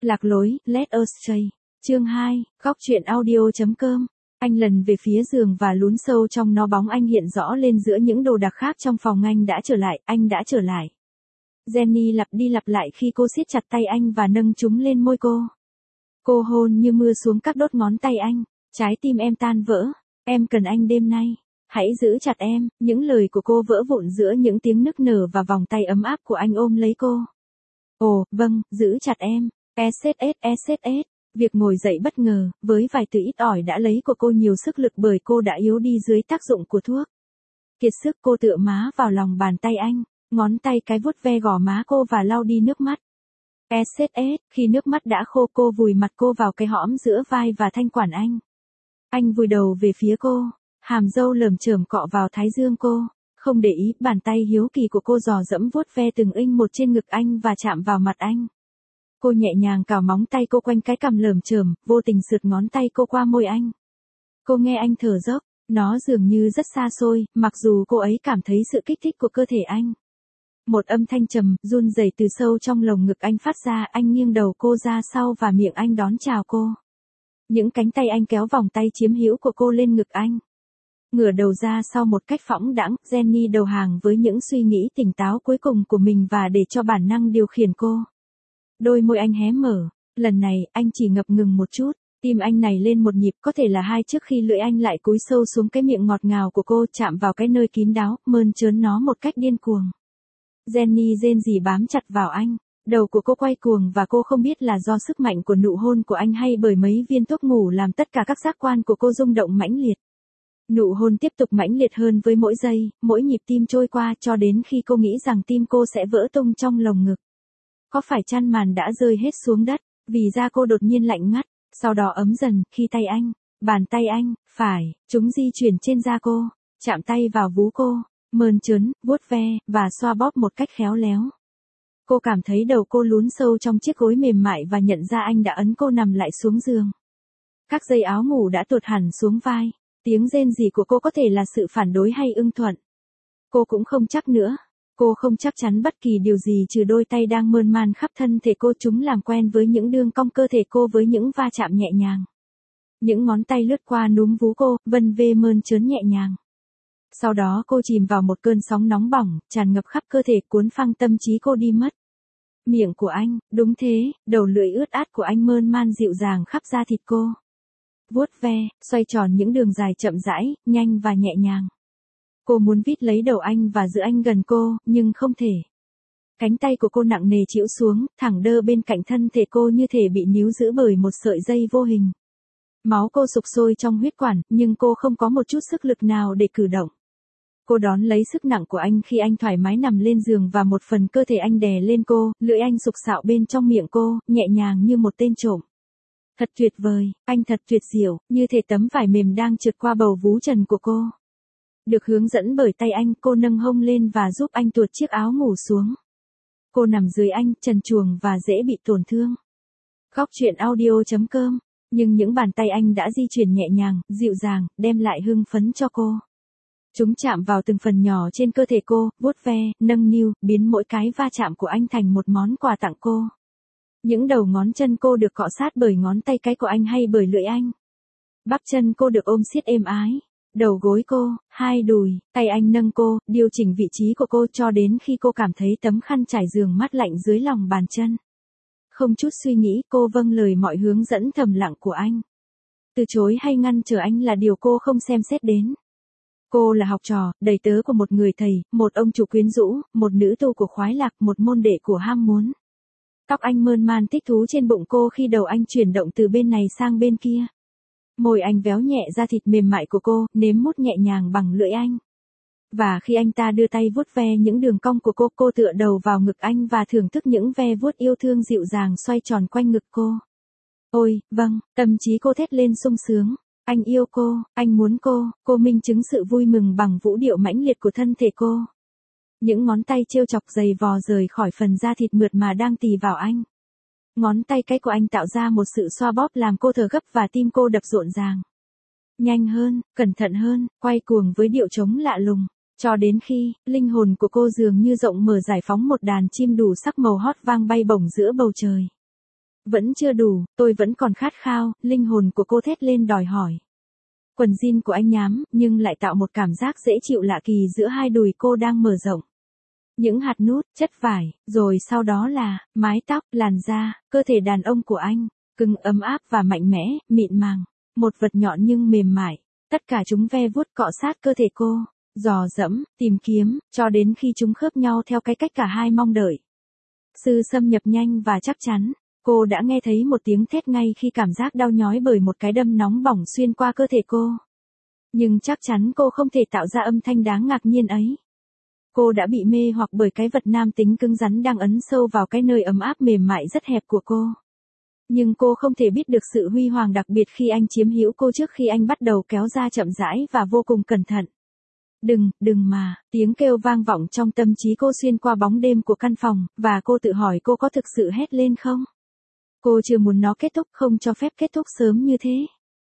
Lạc lối, let us stray. Chương 2, góc truyện audio.com. Anh lần về phía giường và lún sâu trong nó, bóng anh hiện rõ lên giữa những đồ đạc khác trong phòng. Anh đã trở lại. Jenny lặp đi lặp lại khi cô siết chặt tay anh và nâng chúng lên môi cô. Cô hôn như mưa xuống các đốt ngón tay anh. Trái tim em tan vỡ. Em cần anh đêm nay. Hãy giữ chặt em. Những lời của cô vỡ vụn giữa những tiếng nức nở và vòng tay ấm áp của anh ôm lấy cô. Ồ, vâng, giữ chặt em. SSS. Việc ngồi dậy bất ngờ, với vài từ ít ỏi đã lấy của cô nhiều sức lực bởi cô đã yếu đi dưới tác dụng của thuốc. Kiệt sức, cô tựa má vào lòng bàn tay anh, ngón tay cái vuốt ve gò má cô và lau đi nước mắt. SSS, khi nước mắt đã khô cô vùi mặt cô vào cái hõm giữa vai và thanh quản anh. Anh vùi đầu về phía cô, hàm râu lởm chởm cọ vào thái dương cô, không để ý, bàn tay hiếu kỳ của cô dò dẫm vuốt ve từng inch một trên ngực anh và chạm vào mặt anh. Cô nhẹ nhàng cào móng tay cô quanh cái cằm lởm chởm, vô tình sượt ngón tay cô qua môi anh. Cô nghe anh thở dốc, nó dường như rất xa xôi, mặc dù cô ấy cảm thấy sự kích thích của cơ thể anh. Một âm thanh trầm, run rẩy từ sâu trong lồng ngực anh phát ra, anh nghiêng đầu cô ra sau và miệng anh đón chào cô. Những cánh tay anh kéo vòng tay chiếm hữu của cô lên ngực anh. Ngửa đầu ra sau một cách phóng đãng, Jenny đầu hàng với những suy nghĩ tỉnh táo cuối cùng của mình và để cho bản năng điều khiển cô. Đôi môi anh hé mở, lần này, anh chỉ ngập ngừng một chút, tim anh nảy lên một nhịp, có thể là hai, trước khi lưỡi anh lại cúi sâu xuống cái miệng ngọt ngào của cô, chạm vào cái nơi kín đáo, mơn trớn nó một cách điên cuồng. Jenny rên rỉ bám chặt vào anh, đầu của cô quay cuồng và cô không biết là do sức mạnh của nụ hôn của anh hay bởi mấy viên thuốc ngủ làm tất cả các giác quan của cô rung động mãnh liệt. Nụ hôn tiếp tục mãnh liệt hơn với mỗi giây, mỗi nhịp tim trôi qua cho đến khi cô nghĩ rằng tim cô sẽ vỡ tung trong lồng ngực. Có phải chăn màn đã rơi hết xuống đất, vì da cô đột nhiên lạnh ngắt, sau đó ấm dần, khi tay anh, bàn tay anh, chúng di chuyển trên da cô, chạm tay vào vú cô, mơn trớn, vuốt ve, và xoa bóp một cách khéo léo. Cô cảm thấy đầu cô lún sâu trong chiếc gối mềm mại và nhận ra anh đã ấn cô nằm lại xuống giường. Các dây áo ngủ đã tuột hẳn xuống vai, tiếng rên rỉ của cô có thể là sự phản đối hay ưng thuận. Cô cũng không chắc nữa. Cô không chắc chắn bất kỳ điều gì trừ đôi tay đang mơn man khắp thân thể cô, chúng làm quen với những đường cong cơ thể cô với những va chạm nhẹ nhàng. Những ngón tay lướt qua núm vú cô, vân vê mơn trớn nhẹ nhàng. Sau đó cô chìm vào một cơn sóng nóng bỏng, tràn ngập khắp cơ thể, cuốn phăng tâm trí cô đi mất. Miệng của anh, đúng thế, đầu lưỡi ướt át của anh mơn man dịu dàng khắp da thịt cô. Vuốt ve, xoay tròn những đường dài chậm rãi, nhanh và nhẹ nhàng. Cô muốn vít lấy đầu anh và giữ anh gần cô, nhưng không thể. Cánh tay của cô nặng nề chịu xuống, thẳng đơ bên cạnh thân thể cô như thể bị níu giữ bởi một sợi dây vô hình. Máu cô sục sôi trong huyết quản, nhưng cô không có một chút sức lực nào để cử động. Cô đón lấy sức nặng của anh khi anh thoải mái nằm lên giường và một phần cơ thể anh đè lên cô, lưỡi anh sục sạo bên trong miệng cô, nhẹ nhàng như một tên trộm. Thật tuyệt vời, anh thật tuyệt diệu, như thể tấm vải mềm đang trượt qua bầu vú trần của cô. Được hướng dẫn bởi tay anh, cô nâng hông lên và giúp anh tuột chiếc áo ngủ xuống. Cô nằm dưới anh, trần truồng và dễ bị tổn thương. Góc truyện audio.com, nhưng những bàn tay anh đã di chuyển nhẹ nhàng, dịu dàng, đem lại hưng phấn cho cô. Chúng chạm vào từng phần nhỏ trên cơ thể cô, vuốt ve, nâng niu, biến mỗi cái va chạm của anh thành một món quà tặng cô. Những đầu ngón chân cô được cọ sát bởi ngón tay cái của anh hay bởi lưỡi anh. Bắp chân cô được ôm siết êm ái. Đầu gối cô, hai đùi, tay anh nâng cô, điều chỉnh vị trí của cô cho đến khi cô cảm thấy tấm khăn trải giường mát lạnh dưới lòng bàn chân. Không chút suy nghĩ, cô vâng lời mọi hướng dẫn thầm lặng của anh. Từ chối hay ngăn trở anh là điều cô không xem xét đến. Cô là học trò, đầy tớ của một người thầy, một ông chủ quyến rũ, một nữ tu của khoái lạc, một môn đệ của ham muốn. Tóc anh mơn man thích thú trên bụng cô khi đầu anh chuyển động từ bên này sang bên kia. Môi anh véo nhẹ da thịt mềm mại của cô, nếm mút nhẹ nhàng bằng lưỡi anh. Và khi anh ta đưa tay vuốt ve những đường cong của cô tựa đầu vào ngực anh và thưởng thức những ve vuốt yêu thương dịu dàng xoay tròn quanh ngực cô. Ôi, vâng, tâm trí cô thét lên sung sướng. Anh yêu cô, anh muốn cô minh chứng sự vui mừng bằng vũ điệu mãnh liệt của thân thể cô. Những ngón tay trêu chọc giày vò rời khỏi phần da thịt mượt mà đang tì vào anh. Ngón tay cái của anh tạo ra một sự xoa bóp làm cô thở gấp và tim cô đập rộn ràng. Nhanh hơn, cẩn thận hơn, quay cuồng với điệu trống lạ lùng. Cho đến khi, linh hồn của cô dường như rộng mở giải phóng một đàn chim đủ sắc màu hót vang bay bổng giữa bầu trời. Vẫn chưa đủ, tôi vẫn còn khát khao, linh hồn của cô thét lên đòi hỏi. Quần jean của anh nhám, nhưng lại tạo một cảm giác dễ chịu lạ kỳ giữa hai đùi cô đang mở rộng. Những hạt nút, chất vải, rồi sau đó là, mái tóc, làn da, cơ thể đàn ông của anh, cứng ấm áp và mạnh mẽ, mịn màng. Một vật nhọn nhưng mềm mại. Tất cả chúng ve vuốt cọ sát cơ thể cô, dò dẫm, tìm kiếm, cho đến khi chúng khớp nhau theo cái cách cả hai mong đợi. Sự xâm nhập nhanh và chắc chắn. Cô đã nghe thấy một tiếng thét ngay khi cảm giác đau nhói bởi một cái đâm nóng bỏng xuyên qua cơ thể cô. Nhưng chắc chắn cô không thể tạo ra âm thanh đáng ngạc nhiên ấy. Cô đã bị mê hoặc bởi cái vật nam tính cứng rắn đang ấn sâu vào cái nơi ấm áp mềm mại rất hẹp của cô. Nhưng cô không thể biết được sự huy hoàng đặc biệt khi anh chiếm hữu cô trước khi anh bắt đầu kéo ra chậm rãi và vô cùng cẩn thận. Đừng mà, tiếng kêu vang vọng trong tâm trí cô xuyên qua bóng đêm của căn phòng, và cô tự hỏi cô có thực sự hét lên không? Cô chưa muốn nó kết thúc, không cho phép kết thúc sớm như thế.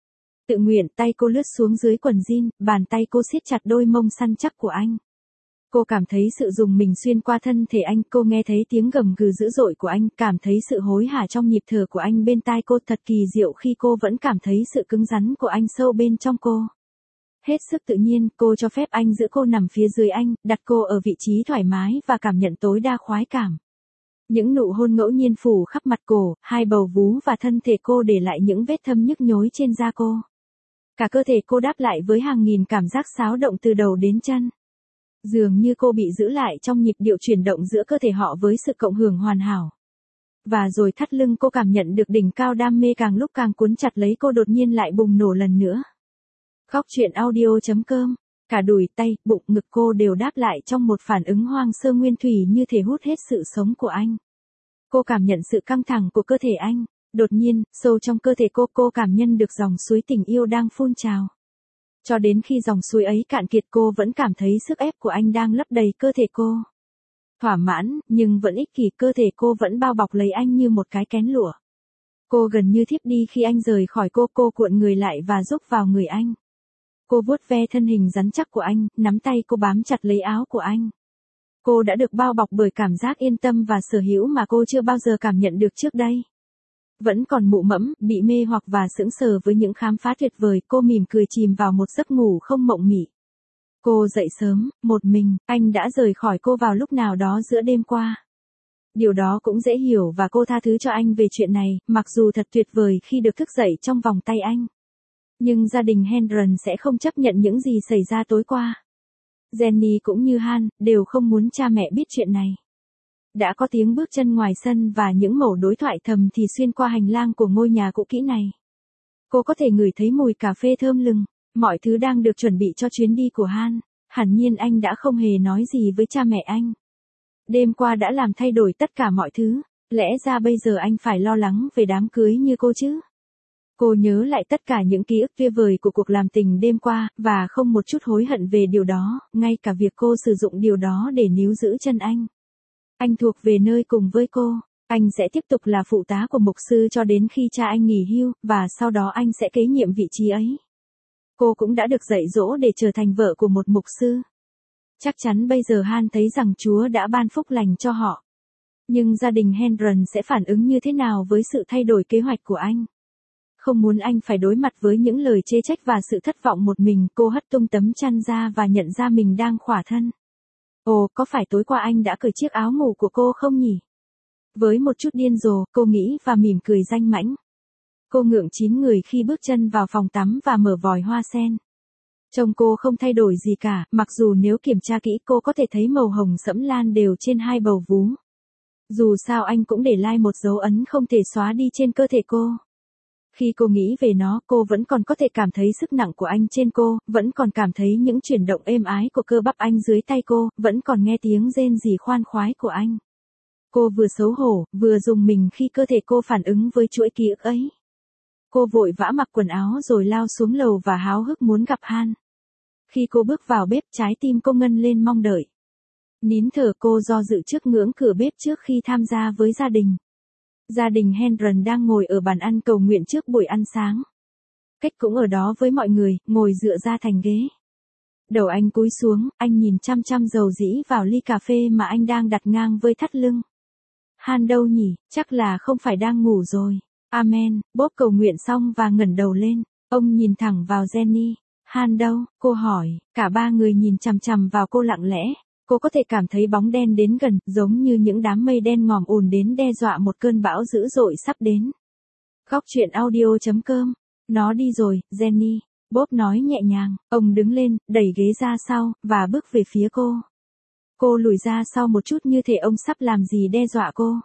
Tự nguyện, tay cô lướt xuống dưới quần jean, bàn tay cô siết chặt đôi mông săn chắc của anh. Cô cảm thấy sự rùng mình xuyên qua thân thể anh, cô nghe thấy tiếng gầm gừ dữ dội của anh, cảm thấy sự hối hả trong nhịp thở của anh bên tai cô, thật kỳ diệu khi cô vẫn cảm thấy sự cứng rắn của anh sâu bên trong cô. Hết sức tự nhiên, cô cho phép anh giữ cô nằm phía dưới anh, đặt cô ở vị trí thoải mái và cảm nhận tối đa khoái cảm. Những nụ hôn ngẫu nhiên phủ khắp mặt cô, hai bầu vú và thân thể cô để lại những vết thâm nhức nhối trên da cô. Cả cơ thể cô đáp lại với hàng nghìn cảm giác xáo động từ đầu đến chân. Dường như cô bị giữ lại trong nhịp điệu chuyển động giữa cơ thể họ với sự cộng hưởng hoàn hảo. Và rồi thắt lưng cô cảm nhận được đỉnh cao đam mê càng lúc càng cuốn chặt lấy cô, đột nhiên lại bùng nổ lần nữa. Khóc chuyện audio.com. Cả đùi, tay, bụng, ngực cô đều đáp lại trong một phản ứng hoang sơ nguyên thủy như thể hút hết sự sống của anh. Cô cảm nhận sự căng thẳng của cơ thể anh. Đột nhiên, sâu trong cơ thể cô cảm nhận được dòng suối tình yêu đang phun trào. Cho đến khi dòng suối ấy cạn kiệt, cô vẫn cảm thấy sức ép của anh đang lấp đầy cơ thể cô. Thỏa mãn, nhưng vẫn ích kỷ, cơ thể cô vẫn bao bọc lấy anh như một cái kén lụa. Cô gần như thiếp đi khi anh rời khỏi cô cuộn người lại và rúc vào người anh. Cô vuốt ve thân hình rắn chắc của anh, nắm tay cô bám chặt lấy áo của anh. Cô đã được bao bọc bởi cảm giác yên tâm và sở hữu mà cô chưa bao giờ cảm nhận được trước đây. Vẫn còn mụ mẫm, bị mê hoặc và sững sờ với những khám phá tuyệt vời, cô mỉm cười chìm vào một giấc ngủ không mộng mị. Cô dậy sớm, một mình, anh đã rời khỏi cô vào lúc nào đó giữa đêm qua. Điều đó cũng dễ hiểu và cô tha thứ cho anh về chuyện này, mặc dù thật tuyệt vời khi được thức dậy trong vòng tay anh. Nhưng gia đình Hendron sẽ không chấp nhận những gì xảy ra tối qua. Jenny cũng như Han, đều không muốn cha mẹ biết chuyện này. Đã có tiếng bước chân ngoài sân và những mẩu đối thoại thầm thì xuyên qua hành lang của ngôi nhà cũ kỹ này. Cô có thể ngửi thấy mùi cà phê thơm lừng, mọi thứ đang được chuẩn bị cho chuyến đi của Han. Hẳn nhiên anh đã không hề nói gì với cha mẹ anh. Đêm qua đã làm thay đổi tất cả mọi thứ, lẽ ra bây giờ anh phải lo lắng về đám cưới như cô chứ. Cô nhớ lại tất cả những ký ức tuyệt vời của cuộc làm tình đêm qua, và không một chút hối hận về điều đó, ngay cả việc cô sử dụng điều đó để níu giữ chân anh. Anh thuộc về nơi cùng với cô, anh sẽ tiếp tục là phụ tá của mục sư cho đến khi cha anh nghỉ hưu, và sau đó anh sẽ kế nhiệm vị trí ấy. Cô cũng đã được dạy dỗ để trở thành vợ của một mục sư. Chắc chắn bây giờ Han thấy rằng Chúa đã ban phúc lành cho họ. Nhưng gia đình Hendron sẽ phản ứng như thế nào với sự thay đổi kế hoạch của anh? Không muốn anh phải đối mặt với những lời chê trách và sự thất vọng một mình, cô hất tung tấm chăn ra và nhận ra mình đang khỏa thân. Ồ, có phải tối qua anh đã cởi chiếc áo ngủ của cô không nhỉ? Với một chút điên rồ, cô nghĩ và mỉm cười danh mãnh. Cô ngượng chín người khi bước chân vào phòng tắm và mở vòi hoa sen. Trông cô không thay đổi gì cả, mặc dù nếu kiểm tra kỹ cô có thể thấy màu hồng sẫm lan đều trên hai bầu vú. Dù sao anh cũng để lại một dấu ấn không thể xóa đi trên cơ thể cô. Khi cô nghĩ về nó, cô vẫn còn có thể cảm thấy sức nặng của anh trên cô, vẫn còn cảm thấy những chuyển động êm ái của cơ bắp anh dưới tay cô, vẫn còn nghe tiếng rên rỉ khoan khoái của anh. Cô vừa xấu hổ, vừa rùng mình khi cơ thể cô phản ứng với chuỗi ký ức ấy. Cô vội vã mặc quần áo rồi lao xuống lầu và háo hức muốn gặp Han. Khi cô bước vào bếp, trái tim cô ngân lên mong đợi. Nín thở, cô do dự trước ngưỡng cửa bếp trước khi tham gia với gia đình. Gia đình Hendron đang ngồi ở bàn ăn cầu nguyện trước buổi ăn sáng. Cách cũng ở đó với mọi người, ngồi dựa ra thành ghế. Đầu anh cúi xuống, anh nhìn chăm chăm dầu dĩ vào ly cà phê mà anh đang đặt ngang với thắt lưng. Han đâu nhỉ, chắc là không phải đang ngủ rồi. Amen, Bob cầu nguyện xong và ngẩng đầu lên. Ông nhìn thẳng vào Jenny. Han đâu, cô hỏi, cả ba người nhìn chằm chằm vào cô lặng lẽ. Cô có thể cảm thấy bóng đen đến gần, giống như những đám mây đen ngòm ùn đến đe dọa một cơn bão dữ dội sắp đến. Góc truyện audio.com. Nó đi rồi, Jenny. Bob nói nhẹ nhàng, ông đứng lên, đẩy ghế ra sau, và bước về phía cô. Cô lùi ra sau một chút như thể ông sắp làm gì đe dọa cô.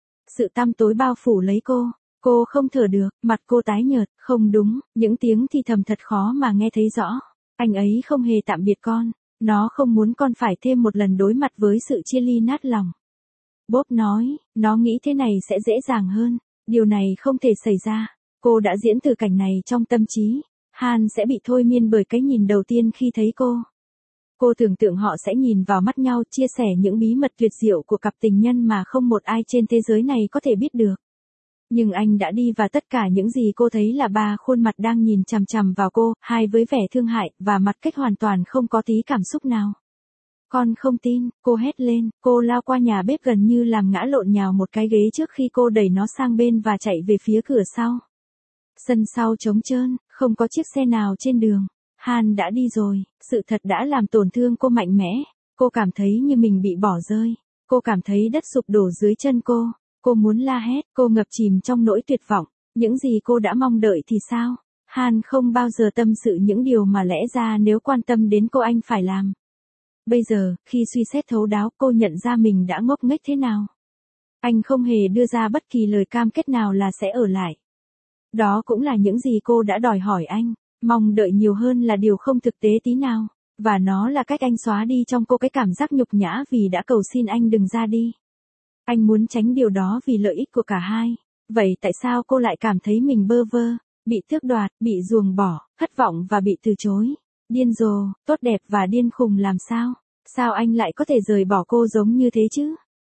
Sự tăm tối bao phủ lấy cô không thở được, mặt cô tái nhợt, không đúng, những tiếng thì thầm thật khó mà nghe thấy rõ. Anh ấy không hề tạm biệt con, nó không muốn con phải thêm một lần đối mặt với sự chia ly nát lòng. Bob nói, nó nghĩ thế này sẽ dễ dàng hơn, điều này không thể xảy ra. Cô đã diễn từ cảnh này trong tâm trí. Han sẽ bị thôi miên bởi cái nhìn đầu tiên khi thấy cô. Cô tưởng tượng họ sẽ nhìn vào mắt nhau, chia sẻ những bí mật tuyệt diệu của cặp tình nhân mà không một ai trên thế giới này có thể biết được. Nhưng anh đã đi và tất cả những gì cô thấy là ba khuôn mặt đang nhìn chằm chằm vào cô, hai với vẻ thương hại, và mặt cách hoàn toàn không có tí cảm xúc nào. Con không tin, cô hét lên, cô lao qua nhà bếp gần như làm ngã lộn nhào một cái ghế trước khi cô đẩy nó sang bên và chạy về phía cửa sau. Sân sau trống trơn, không có chiếc xe nào trên đường. Han đã đi rồi, sự thật đã làm tổn thương cô mạnh mẽ. Cô cảm thấy như mình bị bỏ rơi. Cô cảm thấy đất sụp đổ dưới chân cô. Cô muốn la hét, cô ngập chìm trong nỗi tuyệt vọng. Những gì cô đã mong đợi thì sao? Han không bao giờ tâm sự những điều mà lẽ ra nếu quan tâm đến cô anh phải làm. Bây giờ, khi suy xét thấu đáo, cô nhận ra mình đã ngốc nghếch thế nào. Anh không hề đưa ra bất kỳ lời cam kết nào là sẽ ở lại. Đó cũng là những gì cô đã đòi hỏi anh, mong đợi nhiều hơn là điều không thực tế tí nào, và nó là cách anh xóa đi trong cô cái cảm giác nhục nhã vì đã cầu xin anh đừng ra đi. Anh muốn tránh điều đó vì lợi ích của cả hai. Vậy tại sao cô lại cảm thấy mình bơ vơ, bị tước đoạt, bị ruồng bỏ, thất vọng và bị từ chối? Điên rồ, tốt đẹp và điên khùng làm sao? Sao anh lại có thể rời bỏ cô giống như thế chứ?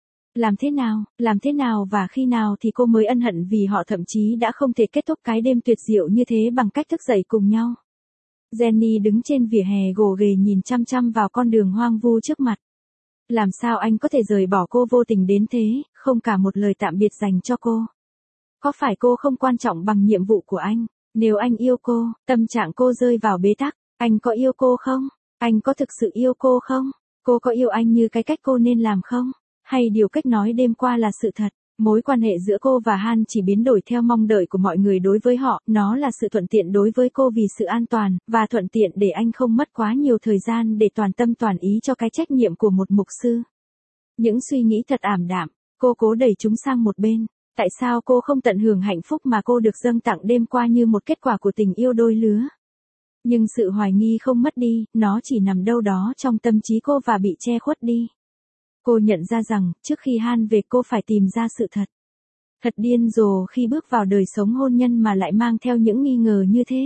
Làm thế nào và khi nào thì cô mới ân hận vì họ thậm chí đã không thể kết thúc cái đêm tuyệt diệu như thế bằng cách thức dậy cùng nhau. Jenny đứng trên vỉa hè gồ ghề nhìn chăm chăm vào con đường hoang vu trước mặt. Làm sao anh có thể rời bỏ cô vô tình đến thế, không cả một lời tạm biệt dành cho cô? Có phải cô không quan trọng bằng nhiệm vụ của anh? Nếu anh yêu cô, tâm trạng cô rơi vào bế tắc, anh có yêu cô không? Anh có thực sự yêu cô không? Cô có yêu anh như cái cách cô nên làm không? Hay điều cách nói đêm qua là sự thật? Mối quan hệ giữa cô và Han chỉ biến đổi theo mong đợi của mọi người đối với họ, nó là sự thuận tiện đối với cô vì sự an toàn, và thuận tiện để anh không mất quá nhiều thời gian để toàn tâm toàn ý cho cái trách nhiệm của một mục sư. Những suy nghĩ thật ảm đạm, cô cố đẩy chúng sang một bên. Tại sao cô không tận hưởng hạnh phúc mà cô được dâng tặng đêm qua như một kết quả của tình yêu đôi lứa? Nhưng sự hoài nghi không mất đi, nó chỉ nằm đâu đó trong tâm trí cô và bị che khuất đi. Cô nhận ra rằng, trước khi Han về cô phải tìm ra sự thật. Thật điên rồ khi bước vào đời sống hôn nhân mà lại mang theo những nghi ngờ như thế.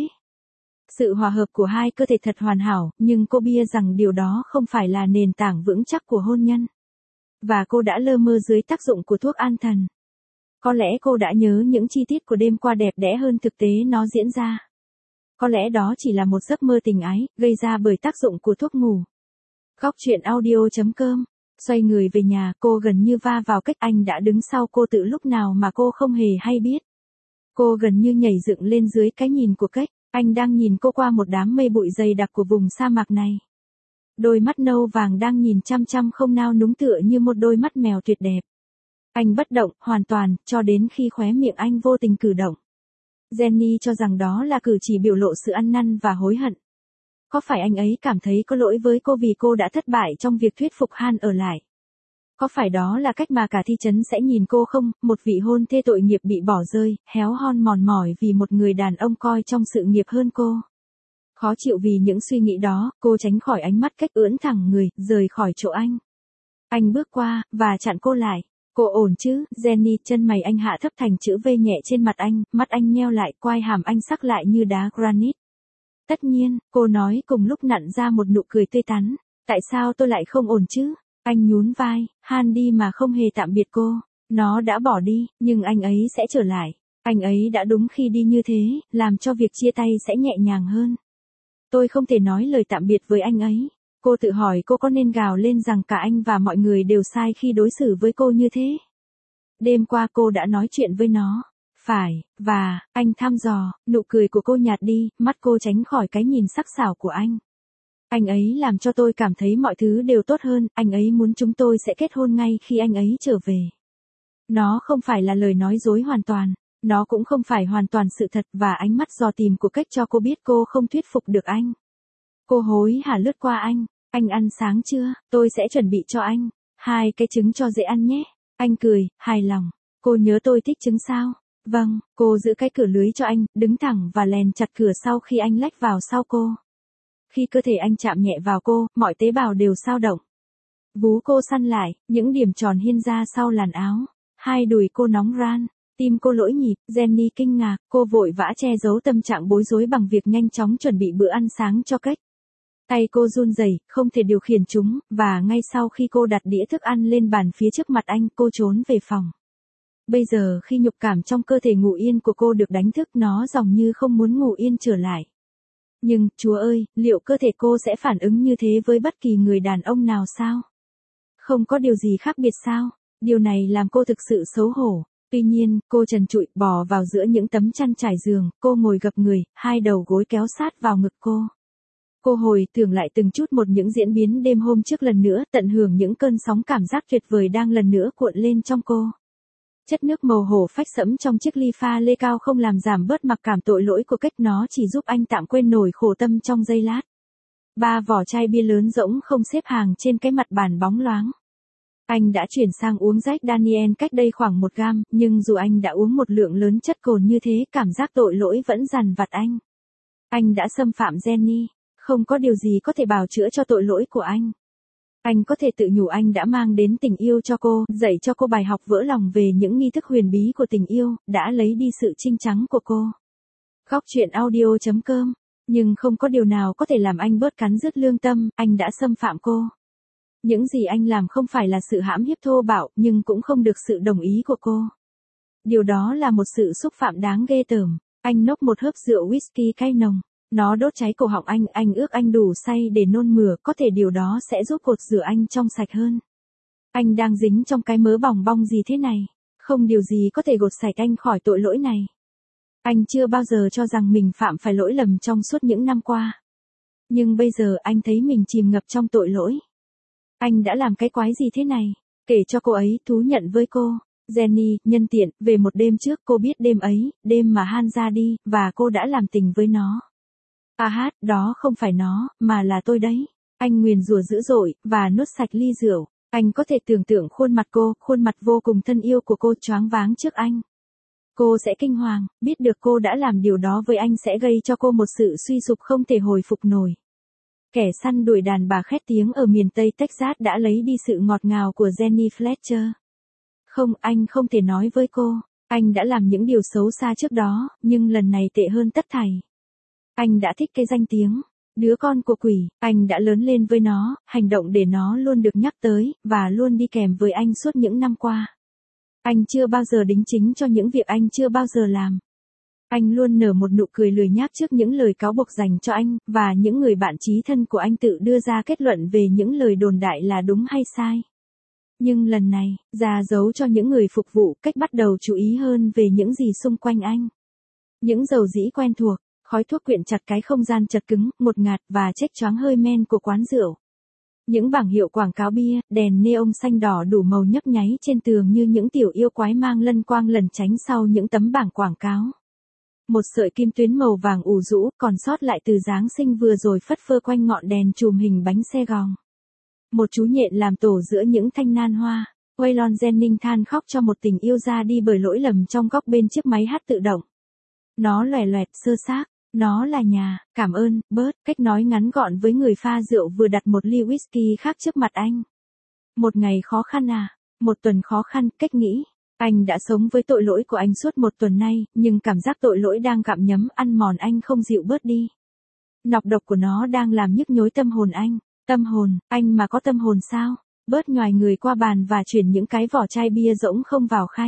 Sự hòa hợp của hai cơ thể thật hoàn hảo, nhưng cô bia rằng điều đó không phải là nền tảng vững chắc của hôn nhân. Và cô đã lơ mơ dưới tác dụng của thuốc an thần. Có lẽ cô đã nhớ những chi tiết của đêm qua đẹp đẽ hơn thực tế nó diễn ra. Có lẽ đó chỉ là một giấc mơ tình ái, gây ra bởi tác dụng của thuốc ngủ. Góc truyện audio.com. Xoay người về nhà, cô gần như va vào cách anh đã đứng sau cô từ lúc nào mà cô không hề hay biết. Cô gần như nhảy dựng lên dưới cái nhìn của cách, anh đang nhìn cô qua một đám mây bụi dày đặc của vùng sa mạc này. Đôi mắt nâu vàng đang nhìn chăm chăm không nao núng tựa như một đôi mắt mèo tuyệt đẹp. Anh bất động, hoàn toàn, cho đến khi khóe miệng anh vô tình cử động. Jenny cho rằng đó là cử chỉ biểu lộ sự ăn năn và hối hận. Có phải anh ấy cảm thấy có lỗi với cô vì cô đã thất bại trong việc thuyết phục Han ở lại? Có phải đó là cách mà cả thị trấn sẽ nhìn cô không, một vị hôn thê tội nghiệp bị bỏ rơi, héo hon mòn mỏi vì một người đàn ông coi trong sự nghiệp hơn cô? Khó chịu vì những suy nghĩ đó, cô tránh khỏi ánh mắt cách ưỡn thẳng người, rời khỏi chỗ anh. Anh bước qua, và chặn cô lại. Cô ổn chứ, Jenny, chân mày anh hạ thấp thành chữ V nhẹ trên mặt anh, mắt anh nheo lại, quai hàm anh sắc lại như đá granite. Tất nhiên, cô nói cùng lúc nặn ra một nụ cười tươi tắn. Tại sao tôi lại không ổn chứ? Anh nhún vai, Han đi mà không hề tạm biệt cô. Nó đã bỏ đi, nhưng anh ấy sẽ trở lại. Anh ấy đã đúng khi đi như thế, làm cho việc chia tay sẽ nhẹ nhàng hơn. Tôi không thể nói lời tạm biệt với anh ấy. Cô tự hỏi cô có nên gào lên rằng cả anh và mọi người đều sai khi đối xử với cô như thế. Đêm qua cô đã nói chuyện với nó. Phải, và, anh thăm dò, nụ cười của cô nhạt đi, mắt cô tránh khỏi cái nhìn sắc sảo của anh. Anh ấy làm cho tôi cảm thấy mọi thứ đều tốt hơn, anh ấy muốn chúng tôi sẽ kết hôn ngay khi anh ấy trở về. Nó không phải là lời nói dối hoàn toàn, nó cũng không phải hoàn toàn sự thật và ánh mắt dò tìm của cách cho cô biết cô không thuyết phục được anh. Cô hối hả lướt qua anh ăn sáng chưa, tôi sẽ chuẩn bị cho anh. 2 cái trứng cho dễ ăn nhé. Anh cười, hài lòng. Cô nhớ tôi thích trứng sao? Vâng, cô giữ cái cửa lưới cho anh, đứng thẳng và lèn chặt cửa sau khi anh lách vào sau cô. Khi cơ thể anh chạm nhẹ vào cô, mọi tế bào đều dao động. Vú cô săn lại, những điểm tròn hiên ra sau làn áo. 2 đùi cô nóng ran, tim cô lỗi nhịp, Jenny kinh ngạc, cô vội vã che giấu tâm trạng bối rối bằng việc nhanh chóng chuẩn bị bữa ăn sáng cho Cách. Tay cô run rẩy, không thể điều khiển chúng, và ngay sau khi cô đặt đĩa thức ăn lên bàn phía trước mặt anh, cô trốn về phòng. Bây giờ khi nhục cảm trong cơ thể ngủ yên của cô được đánh thức, nó dòng như không muốn ngủ yên trở lại. Nhưng, Chúa ơi, liệu cơ thể cô sẽ phản ứng như thế với bất kỳ người đàn ông nào sao? Không có điều gì khác biệt sao? Điều này làm cô thực sự xấu hổ. Tuy nhiên, cô trần trụi bò vào giữa những tấm chăn trải giường, cô ngồi gập người, 2 đầu gối kéo sát vào ngực cô. Cô hồi tưởng lại từng chút một những diễn biến đêm hôm trước lần nữa, tận hưởng những cơn sóng cảm giác tuyệt vời đang lần nữa cuộn lên trong cô. Chất nước màu hổ phách sẫm trong chiếc ly pha lê cao không làm giảm bớt mặc cảm tội lỗi của Cách, nó chỉ giúp anh tạm quên nổi khổ tâm trong giây lát. 3 vỏ chai bia lớn rỗng không xếp hàng trên cái mặt bàn bóng loáng. Anh đã chuyển sang uống Jack Daniel cách đây khoảng 1 gam, nhưng dù anh đã uống một lượng lớn chất cồn như thế, cảm giác tội lỗi vẫn dằn vặt anh. Anh đã xâm phạm Jenny. Không có điều gì có thể bào chữa cho tội lỗi của anh. Anh có thể tự nhủ anh đã mang đến tình yêu cho cô, dạy cho cô bài học vỡ lòng về những nghi thức huyền bí của tình yêu, đã lấy đi sự trinh trắng của cô. Góc truyện audio.com. Nhưng không có điều nào có thể làm anh bớt cắn rứt lương tâm, anh đã xâm phạm cô. Những gì anh làm không phải là sự hãm hiếp thô bạo, nhưng cũng không được sự đồng ý của cô. Điều đó là một sự xúc phạm đáng ghê tởm. Anh nốc một hớp rượu whisky cay nồng. Nó đốt cháy cổ họng anh ước anh đủ say để nôn mửa, có thể điều đó sẽ giúp cột rửa anh trong sạch hơn. Anh đang dính trong cái mớ bòng bong gì thế này? Không điều gì có thể gột sạch anh khỏi tội lỗi này. Anh chưa bao giờ cho rằng mình phạm phải lỗi lầm trong suốt những năm qua. Nhưng bây giờ anh thấy mình chìm ngập trong tội lỗi. Anh đã làm cái quái gì thế này? Kể cho cô ấy thú nhận với cô. Jenny, nhân tiện, về một đêm trước cô biết đêm ấy, đêm mà Han ra đi, và cô đã làm tình với nó. Đó không phải nó, mà là tôi đấy. Anh nguyền rủa dữ dội, và nuốt sạch ly rượu. Anh có thể tưởng tượng khuôn mặt cô, khuôn mặt vô cùng thân yêu của cô choáng váng trước anh. Cô sẽ kinh hoàng, biết được cô đã làm điều đó với anh sẽ gây cho cô một sự suy sụp không thể hồi phục nổi. Kẻ săn đuổi đàn bà khét tiếng ở miền Tây Texas đã lấy đi sự ngọt ngào của Jenny Fletcher. Không, anh không thể nói với cô. Anh đã làm những điều xấu xa trước đó, nhưng lần này tệ hơn tất thảy. Anh đã thích cái danh tiếng, đứa con của quỷ, anh đã lớn lên với nó, hành động để nó luôn được nhắc tới, và luôn đi kèm với anh suốt những năm qua. Anh chưa bao giờ đính chính cho những việc anh chưa bao giờ làm. Anh luôn nở một nụ cười lười nhác trước những lời cáo buộc dành cho anh, và những người bạn chí thân của anh tự đưa ra kết luận về những lời đồn đại là đúng hay sai. Nhưng lần này, ra dấu cho những người phục vụ, Cách bắt đầu chú ý hơn về những gì xung quanh anh. Những dầu dĩ quen thuộc. Khói thuốc quyện chặt cái không gian chật cứng, ngột ngạt và chếch choáng hơi men của quán rượu. Những bảng hiệu quảng cáo bia, đèn neon xanh đỏ đủ màu nhấp nháy trên tường như những tiểu yêu quái mang lân quang lẩn tránh sau những tấm bảng quảng cáo. Một sợi kim tuyến màu vàng ủ rũ còn sót lại từ Giáng sinh vừa rồi phất phơ quanh ngọn đèn chùm hình bánh xe gòn. Một chú nhện làm tổ giữa những thanh nan hoa. Waylon Jennings than khóc cho một tình yêu ra đi bởi lỗi lầm trong góc bên chiếc máy hát tự động. Nó loè loẹt, sơ xác. Nó là nhà, cảm ơn, Bert, Cách nói ngắn gọn với người pha rượu vừa đặt một ly whisky khác trước mặt anh. Một ngày khó khăn à? Một tuần khó khăn, Cách nghĩ. Anh đã sống với tội lỗi của anh suốt 1 tuần nay, nhưng cảm giác tội lỗi đang gặm nhấm ăn mòn anh không dịu bớt đi. Nọc độc của nó đang làm nhức nhối tâm hồn anh. Tâm hồn, anh mà có tâm hồn sao? Bert nhoài người qua bàn và chuyển những cái vỏ chai bia rỗng không vào khay.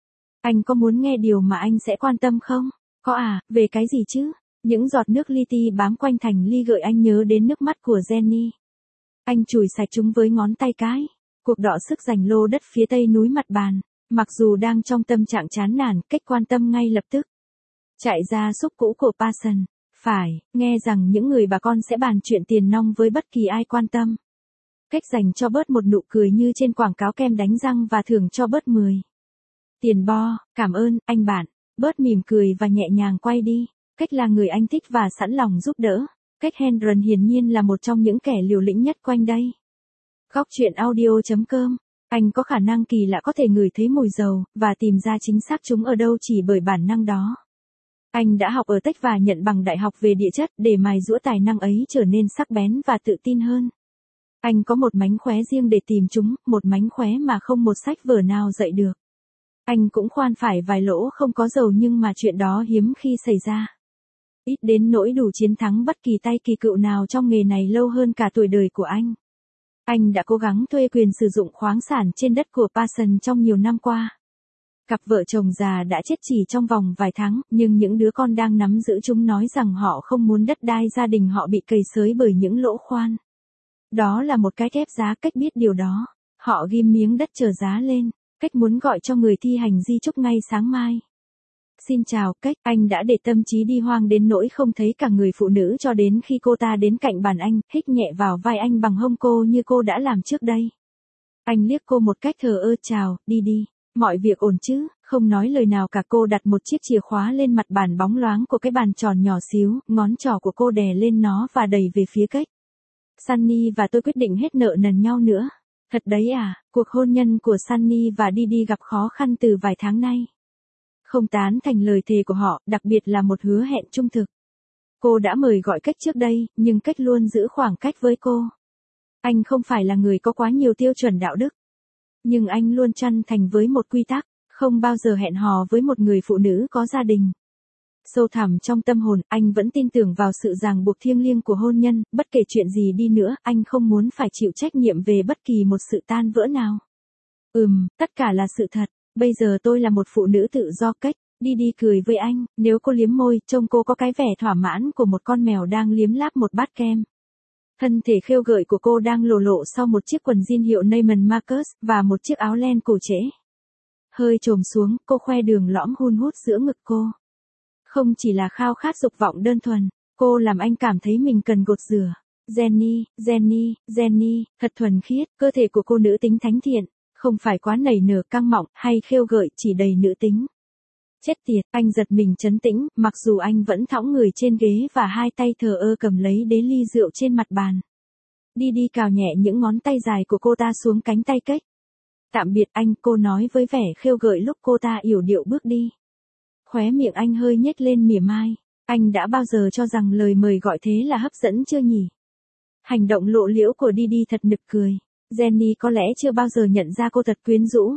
Anh có muốn nghe điều mà anh sẽ quan tâm không? Có à, về cái gì chứ? Những giọt nước li ti bám quanh thành ly gợi anh nhớ đến nước mắt của Jenny. Anh chùi sạch chúng với ngón tay cái. Cuộc đọ sức giành lô đất phía tây núi mặt bàn. Mặc dù đang trong tâm trạng chán nản, cách quan tâm ngay lập tức. Chạy ra xúc cũ của Parson. Phải, nghe rằng những người bà con sẽ bàn chuyện tiền nong với bất kỳ ai quan tâm. Cách dành cho bớt một nụ cười như trên quảng cáo kem đánh răng và thưởng cho bớt 10 tiền bo, cảm ơn, anh bạn. Bớt mỉm cười và nhẹ nhàng quay đi. Cách là người anh thích và sẵn lòng giúp đỡ. Cách Hendron hiển nhiên là một trong những kẻ liều lĩnh nhất quanh đây. Góc truyện audio.com. Anh có khả năng kỳ lạ có thể ngửi thấy mùi dầu, và tìm ra chính xác chúng ở đâu chỉ bởi bản năng đó. Anh đã học ở Tech và nhận bằng đại học về địa chất để mài giũa tài năng ấy trở nên sắc bén và tự tin hơn. Anh có một mánh khóe riêng để tìm chúng, một mánh khóe mà không một sách vở nào dạy được. Anh cũng khoan phải vài lỗ không có dầu nhưng mà chuyện đó hiếm khi xảy ra. Ít đến nỗi đủ chiến thắng bất kỳ tay kỳ cựu nào trong nghề này lâu hơn cả tuổi đời của anh. Anh đã cố gắng thuê quyền sử dụng khoáng sản trên đất của Parson trong nhiều năm qua. Cặp vợ chồng già đã chết chỉ trong vòng vài tháng, nhưng những đứa con đang nắm giữ chúng nói rằng họ không muốn đất đai gia đình họ bị cầy xới bởi những lỗ khoan. Đó là một cái thép giá, cách biết điều đó. Họ ghim miếng đất chờ giá lên, cách muốn gọi cho người thi hành di chúc ngay sáng mai. Xin chào, cách, anh đã để tâm trí đi hoang đến nỗi không thấy cả người phụ nữ cho đến khi cô ta đến cạnh bàn anh, hít nhẹ vào vai anh bằng hông cô như cô đã làm trước đây. Anh liếc cô một cách thờ ơ, chào, đi đi, mọi việc ổn chứ, không nói lời nào cả. Cô đặt một chiếc chìa khóa lên mặt bàn bóng loáng của cái bàn tròn nhỏ xíu, ngón trỏ của cô đè lên nó và đẩy về phía cách. Sunny và tôi quyết định hết nợ nần nhau nữa. Thật đấy à, cuộc hôn nhân của Sunny và Didi gặp khó khăn từ vài tháng nay. Không tán thành lời thề của họ, đặc biệt là một hứa hẹn trung thực. Cô đã mời gọi cách trước đây, nhưng cách luôn giữ khoảng cách với cô. Anh không phải là người có quá nhiều tiêu chuẩn đạo đức. Nhưng anh luôn chân thành với một quy tắc, không bao giờ hẹn hò với một người phụ nữ có gia đình. Sâu thẳm trong tâm hồn, anh vẫn tin tưởng vào sự ràng buộc thiêng liêng của hôn nhân, bất kể chuyện gì đi nữa, anh không muốn phải chịu trách nhiệm về bất kỳ một sự tan vỡ nào. Tất cả là sự thật, bây giờ tôi là một phụ nữ tự do, cách. Đi cười với anh, nếu cô liếm môi, trông cô có cái vẻ thỏa mãn của một con mèo đang liếm láp một bát kem. Thân thể khêu gợi của cô đang lồ lộ sau một chiếc quần jean hiệu Neiman Marcus, và một chiếc áo len cổ trễ. Hơi chồm xuống, cô khoe đường lõm hun hút giữa ngực cô. Không chỉ là khao khát dục vọng đơn thuần, cô làm anh cảm thấy mình cần gột rửa. Jenny, thật thuần khiết, cơ thể của cô nữ tính thánh thiện, không phải quá nảy nở căng mọng hay khêu gợi, chỉ đầy nữ tính. Chết tiệt, anh giật mình trấn tĩnh, mặc dù anh vẫn thõng người trên ghế và hai tay thờ ơ cầm lấy đế ly rượu trên mặt bàn. Đi cào nhẹ những ngón tay dài của cô ta xuống cánh tay cách. Tạm biệt anh, cô nói với vẻ khêu gợi lúc cô ta yểu điệu bước đi. Khóe miệng anh hơi nhếch lên mỉa mai. Anh đã bao giờ cho rằng lời mời gọi thế là hấp dẫn chưa nhỉ? Hành động lộ liễu của Didi thật nực cười. Jenny có lẽ chưa bao giờ nhận ra cô thật quyến rũ.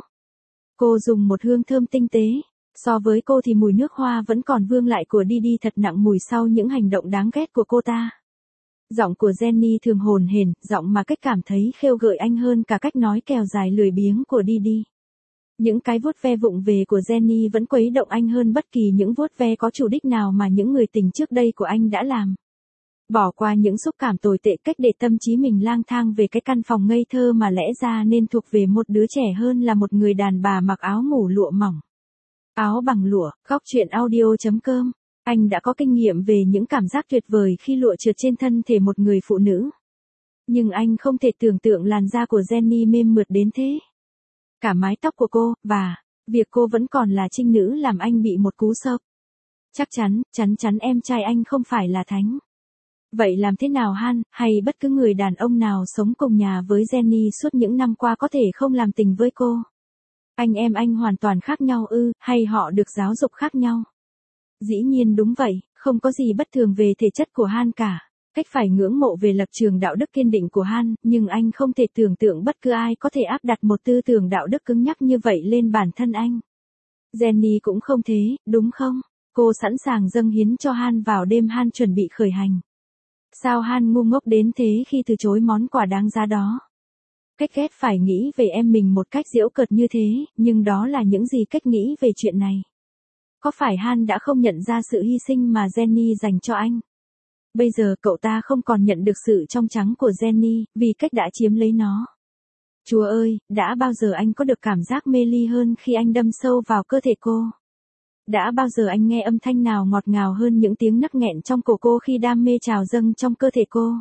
Cô dùng một hương thơm tinh tế. So với cô thì mùi nước hoa vẫn còn vương lại của Didi thật nặng mùi sau những hành động đáng ghét của cô ta. Giọng của Jenny thường hồn hển, giọng mà cách cảm thấy khêu gợi anh hơn cả cách nói kèo dài lười biếng của Didi. Những cái vuốt ve vụng về của Jenny vẫn quấy động anh hơn bất kỳ những vuốt ve có chủ đích nào mà những người tình trước đây của anh đã làm. Bỏ qua những xúc cảm tồi tệ, cách để tâm trí mình lang thang về cái căn phòng ngây thơ mà lẽ ra nên thuộc về một đứa trẻ hơn là một người đàn bà mặc áo ngủ lụa mỏng. Áo bằng lụa, góc truyện audio.com. Anh đã có kinh nghiệm về những cảm giác tuyệt vời khi lụa trượt trên thân thể một người phụ nữ. Nhưng anh không thể tưởng tượng làn da của Jenny mềm mượt đến thế. Cả mái tóc của cô, và việc cô vẫn còn là trinh nữ làm anh bị một cú sốc. Chắc chắn em trai anh không phải là thánh. Vậy làm thế nào Han, hay bất cứ người đàn ông nào sống cùng nhà với Jenny suốt những năm qua có thể không làm tình với cô? Anh em anh hoàn toàn khác nhau ư, hay họ được giáo dục khác nhau? Dĩ nhiên đúng vậy, không có gì bất thường về thể chất của Han cả. Cách phải ngưỡng mộ về lập trường đạo đức kiên định của Han, nhưng anh không thể tưởng tượng bất cứ ai có thể áp đặt một tư tưởng đạo đức cứng nhắc như vậy lên bản thân anh. Jenny cũng không thế, đúng không? Cô sẵn sàng dâng hiến cho Han vào đêm Han chuẩn bị khởi hành. Sao Han ngu ngốc đến thế khi từ chối món quà đáng giá đó? Cách ghét phải nghĩ về em mình một cách giễu cợt như thế, nhưng đó là những gì cách nghĩ về chuyện này. Có phải Han đã không nhận ra sự hy sinh mà Jenny dành cho anh? Bây giờ cậu ta không còn nhận được sự trong trắng của Jenny, vì cách đã chiếm lấy nó. Chúa ơi, đã bao giờ anh có được cảm giác mê ly hơn khi anh đâm sâu vào cơ thể cô? Đã bao giờ anh nghe âm thanh nào ngọt ngào hơn những tiếng nấc nghẹn trong cổ cô khi đam mê trào dâng trong cơ thể cô?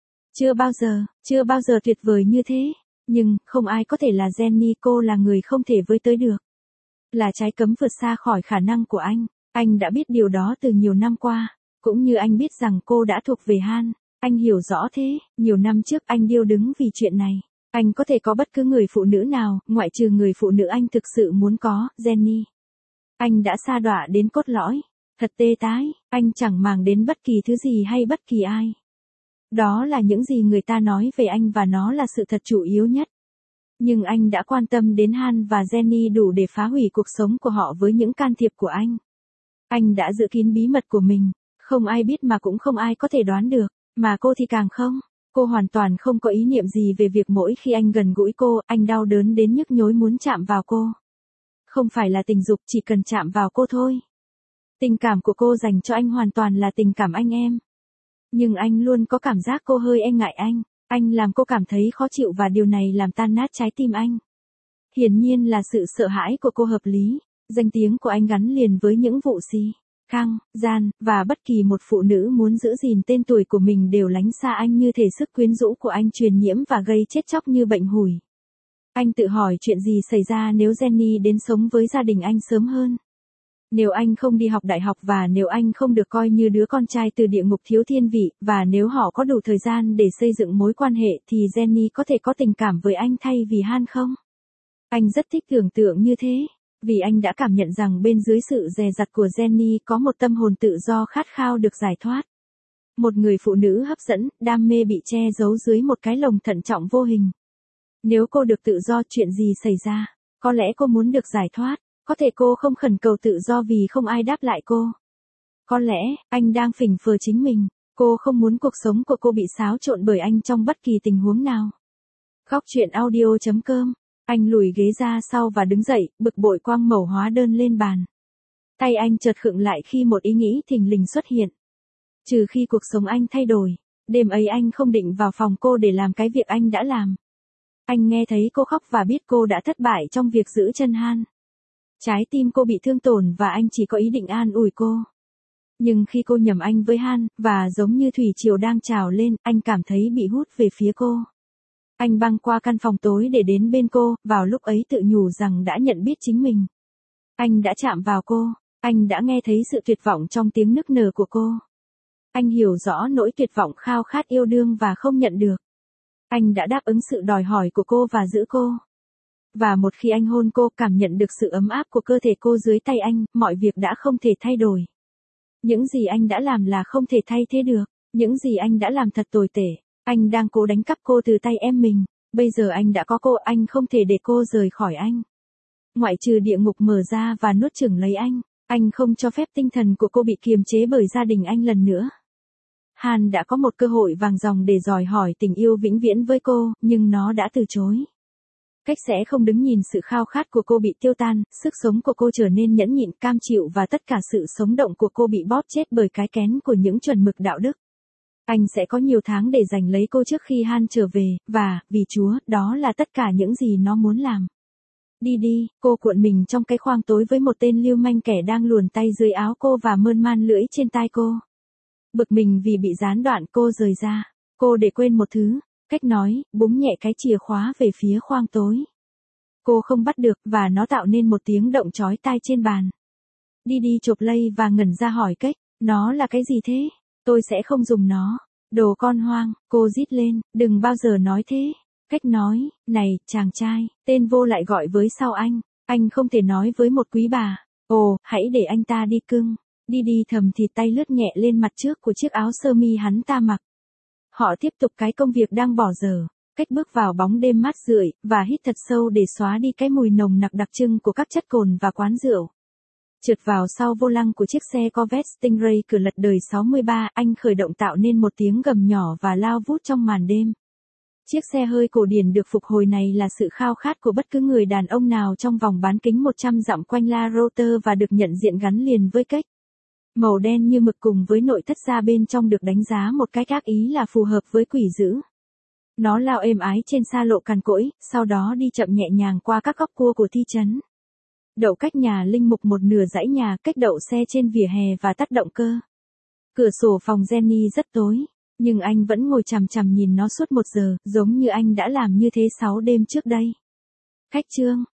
Chưa bao giờ tuyệt vời như thế. Nhưng, không ai có thể là Jenny, cô là người không thể với tới được. Là trái cấm vượt xa khỏi khả năng của anh. Anh đã biết điều đó từ nhiều năm qua. Cũng như anh biết rằng cô đã thuộc về Han. Anh hiểu rõ thế, nhiều năm trước anh điêu đứng vì chuyện này. Anh có thể có bất cứ người phụ nữ nào, ngoại trừ người phụ nữ anh thực sự muốn có, Jenny. Anh đã sa đọa đến cốt lõi. Thật tê tái, anh chẳng màng đến bất kỳ thứ gì hay bất kỳ ai. Đó là những gì người ta nói về anh và nó là sự thật chủ yếu nhất. Nhưng anh đã quan tâm đến Han và Jenny đủ để phá hủy cuộc sống của họ với những can thiệp của anh. Anh đã giữ kín bí mật của mình, không ai biết mà cũng không ai có thể đoán được, mà cô thì càng không. Cô hoàn toàn không có ý niệm gì về việc mỗi khi anh gần gũi cô, anh đau đớn đến nhức nhối muốn chạm vào cô. Không phải là tình dục, chỉ cần chạm vào cô thôi. Tình cảm của cô dành cho anh hoàn toàn là tình cảm anh em. Nhưng anh luôn có cảm giác cô hơi e ngại anh. Anh làm cô cảm thấy khó chịu và điều này làm tan nát trái tim anh. Hiển nhiên là sự sợ hãi của cô hợp lý. Danh tiếng của anh gắn liền với những vụ si, khăng, gian, và bất kỳ một phụ nữ muốn giữ gìn tên tuổi của mình đều lánh xa anh như thể sức quyến rũ của anh truyền nhiễm và gây chết chóc như bệnh hủi. Anh tự hỏi chuyện gì xảy ra nếu Jenny đến sống với gia đình anh sớm hơn. Nếu anh không đi học đại học và nếu anh không được coi như đứa con trai từ địa ngục thiếu thiên vị, và nếu họ có đủ thời gian để xây dựng mối quan hệ thì Jenny có thể có tình cảm với anh thay vì Han không? Anh rất thích tưởng tượng như thế, vì anh đã cảm nhận rằng bên dưới sự dè dặt của Jenny có một tâm hồn tự do khát khao được giải thoát. Một người phụ nữ hấp dẫn, đam mê bị che giấu dưới một cái lồng thận trọng vô hình. Nếu cô được tự do, chuyện gì xảy ra? Có lẽ cô muốn được giải thoát. Có thể cô không khẩn cầu tự do vì không ai đáp lại cô. Có lẽ, anh đang phỉnh phờ chính mình. Cô không muốn cuộc sống của cô bị xáo trộn bởi anh trong bất kỳ tình huống nào. Góc truyện audio.com. Anh lùi ghế ra sau và đứng dậy, bực bội quăng mẩu hóa đơn lên bàn. Tay anh chợt khựng lại khi một ý nghĩ thình lình xuất hiện. Trừ khi cuộc sống anh thay đổi, đêm ấy anh không định vào phòng cô để làm cái việc anh đã làm. Anh nghe thấy cô khóc và biết cô đã thất bại trong việc giữ chân Han. Trái tim cô bị thương tổn và anh chỉ có ý định an ủi cô. Nhưng khi cô nhầm anh với Han, và giống như thủy triều đang trào lên, anh cảm thấy bị hút về phía cô. Anh băng qua căn phòng tối để đến bên cô, vào lúc ấy tự nhủ rằng đã nhận biết chính mình. Anh đã chạm vào cô, anh đã nghe thấy sự tuyệt vọng trong tiếng nức nở của cô. Anh hiểu rõ nỗi tuyệt vọng khao khát yêu đương và không nhận được. Anh đã đáp ứng sự đòi hỏi của cô và giữ cô. Và một khi anh hôn cô, cảm nhận được sự ấm áp của cơ thể cô dưới tay anh, mọi việc đã không thể thay đổi. Những gì anh đã làm là không thể thay thế được. Những gì anh đã làm thật tồi tệ. Anh đang cố đánh cắp cô từ tay em mình. Bây giờ anh đã có cô, anh không thể để cô rời khỏi anh. Ngoại trừ địa ngục mở ra và nuốt chửng lấy anh không cho phép tinh thần của cô bị kiềm chế bởi gia đình anh lần nữa. Han đã có một cơ hội vàng ròng để đòi hỏi tình yêu vĩnh viễn với cô, nhưng nó đã từ chối. Cách sẽ không đứng nhìn sự khao khát của cô bị tiêu tan, sức sống của cô trở nên nhẫn nhịn, cam chịu và tất cả sự sống động của cô bị bóp chết bởi cái kén của những chuẩn mực đạo đức. Anh sẽ có nhiều tháng để giành lấy cô trước khi Han trở về, và, vì Chúa, đó là tất cả những gì nó muốn làm. Đi đi, cô cuộn mình trong cái khoang tối với một tên lưu manh kẻ đang luồn tay dưới áo cô và mơn man lưỡi trên tai cô. Bực mình vì bị gián đoạn, cô rời ra. Cô để quên một thứ. Cách nói, búng nhẹ cái chìa khóa về phía khoang tối. Cô không bắt được, và nó tạo nên một tiếng động chói tai trên bàn. Đi đi chộp lây và ngẩn ra hỏi Cách, nó là cái gì thế? Tôi sẽ không dùng nó. Đồ con hoang, cô rít lên, đừng bao giờ nói thế. Cách nói, này, chàng trai, tên vô lại gọi với sau anh không thể nói với một quý bà. Ồ, hãy để anh ta đi cưng. Đi đi thầm thì tay lướt nhẹ lên mặt trước của chiếc áo sơ mi hắn ta mặc. Họ tiếp tục cái công việc đang bỏ dở. Cách bước vào bóng đêm mát rượi, và hít thật sâu để xóa đi cái mùi nồng nặc đặc trưng của các chất cồn và quán rượu. Trượt vào sau vô lăng của chiếc xe Corvette Stingray cửa lật đời 63, anh khởi động tạo nên một tiếng gầm nhỏ và lao vút trong màn đêm. Chiếc xe hơi cổ điển được phục hồi này là sự khao khát của bất cứ người đàn ông nào trong vòng bán kính 100 dặm quanh La Route và được nhận diện gắn liền với Cách. Màu đen như mực cùng với nội thất da bên trong được đánh giá một cách ác ý là phù hợp với quỷ dữ. Nó lao êm ái trên xa lộ cằn cỗi, sau đó đi chậm nhẹ nhàng qua các góc cua của thị trấn. Đậu cách nhà Linh Mục một nửa dãy nhà, cách đậu xe trên vỉa hè và tắt động cơ. Cửa sổ phòng Jenny rất tối, nhưng anh vẫn ngồi chằm chằm nhìn nó suốt 1 giờ, giống như anh đã làm như thế 6 đêm trước đây. Khách chương